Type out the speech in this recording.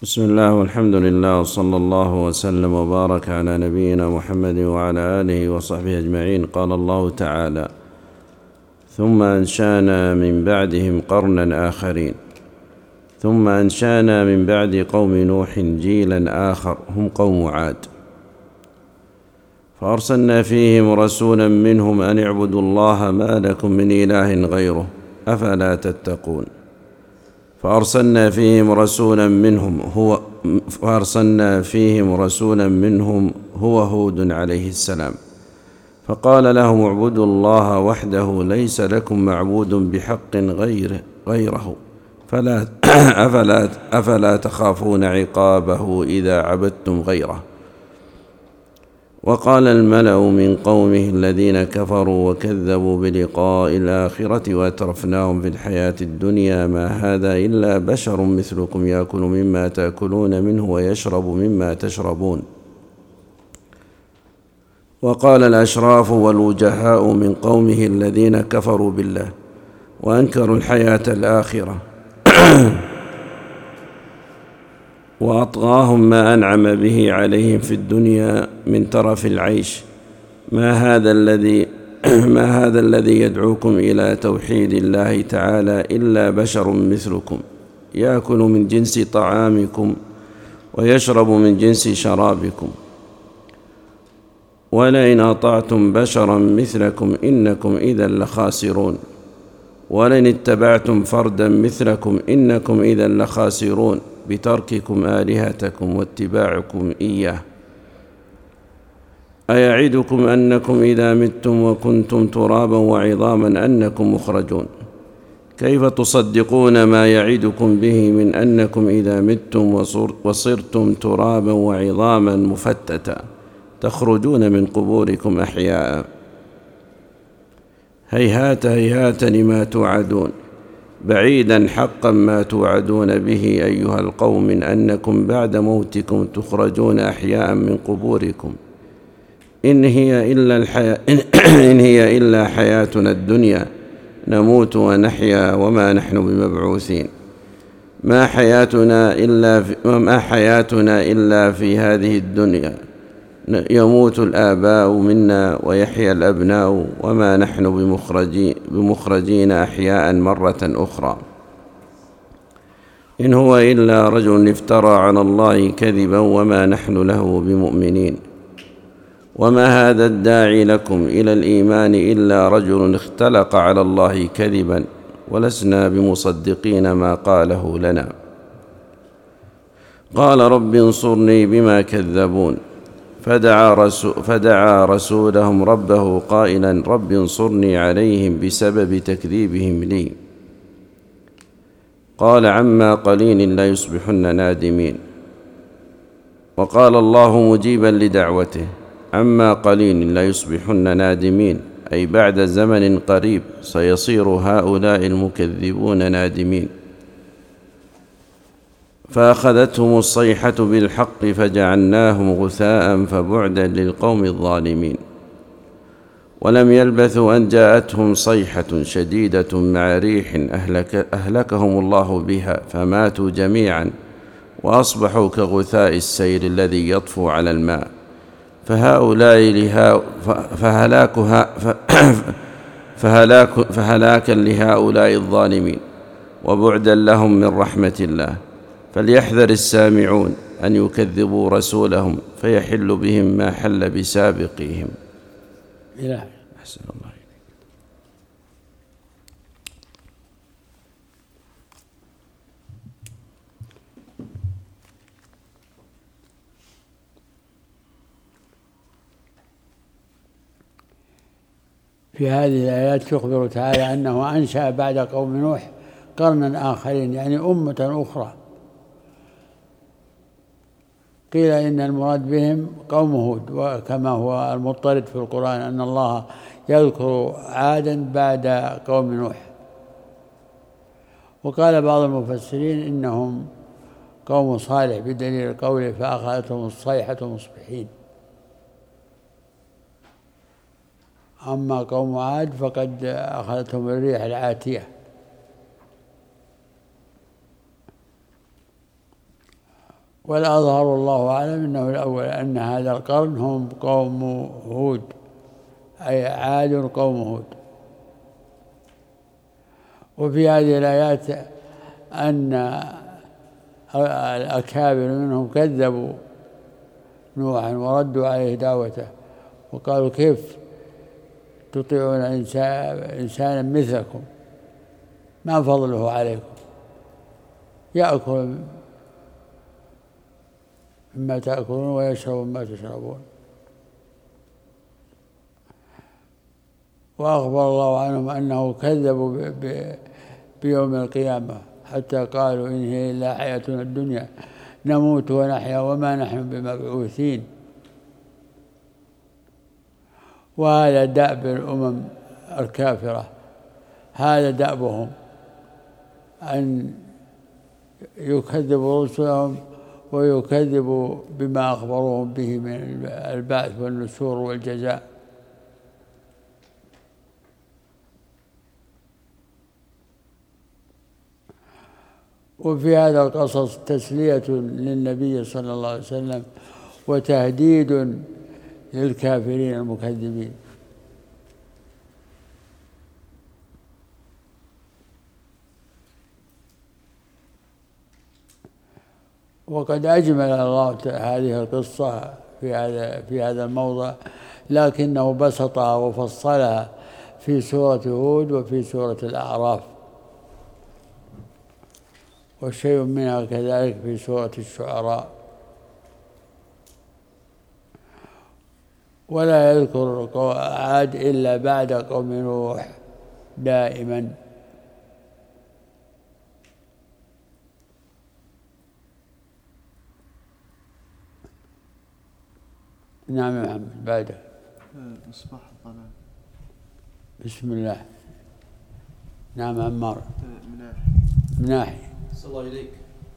بسم الله والحمد لله وصلى الله وسلم وبارك على نبينا محمد وعلى آله وصحبه أجمعين. قال الله تعالى: ثم أنشأنا من بعدهم قرنا آخرين. ثم أنشأنا من بعد قوم نوح جيلا آخر هم قوم عاد، فأرسلنا فيهم رسولا منهم أن اعبدوا الله ما لكم من إله غيره أفلا تتقون. فأرسلنا فيهم رسولا منهم هو هود عليه السلام، فقال لهم اعبدوا الله وحده ليس لكم معبود بحق غيره أفلا تخافون عقابه إذا عبدتم غيره. وقال الملأ من قومه الذين كفروا وكذبوا بلقاء الآخرة وأترفناهم في الحياة الدنيا ما هذا إلا بشر مثلكم يأكل مما تأكلون منه ويشرب مما تشربون. وقال الأشراف والوجهاء من قومه الذين كفروا بالله وأنكروا الحياة الآخرة وأطغاهم ما أنعم به عليهم في الدنيا من ترف العيش، ما هذا الذي يدعوكم إلى توحيد الله تعالى إلا بشر مثلكم يأكل من جنس طعامكم ويشرب من جنس شرابكم، ولئن أطعتم بشرا مثلكم إنكم إذا لخاسرون، ولئن اتبعتم فردا مثلكم إنكم إذا لخاسرون بترككم آلهتكم واتباعكم إياه. أيعدكم أنكم إذا متم وكنتم ترابا وعظاما أنكم مخرجون، كيف تصدقون ما يعدكم به من أنكم إذا متم وصرتم ترابا وعظاما مفتتا تخرجون من قبوركم أحياء. هيهات هيهات لما توعدون، بعيدا حقا ما توعدون به أيها القوم من أنكم بعد موتكم تخرجون أحياء من قبوركم. إن هي إلا حياتنا الدنيا نموت ونحيا وما نحن بمبعوثين، ما حياتنا إلا في هذه الدنيا، يموت الآباء منا ويحيا الأبناء وما نحن بمخرجين أحياء مرة أخرى. إن هو إلا رجل افترى على الله كذبا وما نحن له بمؤمنين. وما هذا الداعي لكم إلى الإيمان إلا رجل اختلق على الله كذبا ولسنا بمصدقين ما قاله لنا. قال رب انصرني بما كذبون، فدعا رسولهم ربه قائلا رب انصرني عليهم بسبب تكذيبهم لي. قال عما قليل لا يصبحن نادمين. وقال الله مجيبا لدعوته عما قليل لا يصبحن نادمين، أي بعد زمن قريب سيصير هؤلاء المكذبون نادمين. فأخذتهم الصيحة بالحق فجعلناهم غثاء فبعدا للقوم الظالمين. ولم يلبثوا أن جاءتهم صيحة شديدة مع ريح أهلكهم الله بها فماتوا جميعا وأصبحوا كغثاء السيل الذي يطفو على الماء. فهلاكا لهؤلاء الظالمين وبعدا لهم من رحمة الله. فليحذر السامعون أن يكذبوا رسولهم فيحل بهم ما حل بسابقهم. أحسن الله إليك. في هذه الآيات يخبر تعالى أنه أنشأ بعد قوم نوح قرنا آخرين، يعني أمة أخرى. قيل إن المراد بهم قوم هود، وكما هو المضطرد في القرآن أن الله يذكر عادا بعد قوم نوح. وقال بعض المفسرين إنهم قوم صالح بدليل قوله فأخذتهم الصيحة مصبحين. أما قوم عاد فقد أخذتهم الريح العاتية. والأظهر الله أعلم أنه الأول، أن هذا القرن هم قوم هود، أي عاد قوم هود. وفي هذه الآيات أن الأكابر منهم كذبوا نوحا وردوا عليه دعوته وقالوا كيف تطيعون إنسانا مثلكم ما فضله عليكم يأكل مما تأكلون ويشرب مما تشربون. وأخبر الله عنهم أنه كذبوا بيوم القيامة حتى قالوا إن هي إلا حياتنا الدنيا نموت ونحيا وما نحن بمبعوثين. وهذا دأب الأمم الكافرة، هذا دأبهم أن يكذبوا رسلهم ويكذبوا بما أخبروهم به من البعث والنشور والجزاء. وفي هذا القصص تسلية للنبي صلى الله عليه وسلم وتهديد للكافرين المكذبين. وقد أجمل الله هذه القصة في هذا الموضع، لكنه بسطها وفصلها في سورة هود وفي سورة الأعراف، وشيء منها كذلك في سورة الشعراء. ولا يذكر عاد إلا بعد قوم نوح دائما. نعم يا محمد بعده. مصباح الظلام. بسم الله. نعم عمار. مناحي. مناحي. صلى الله إليك.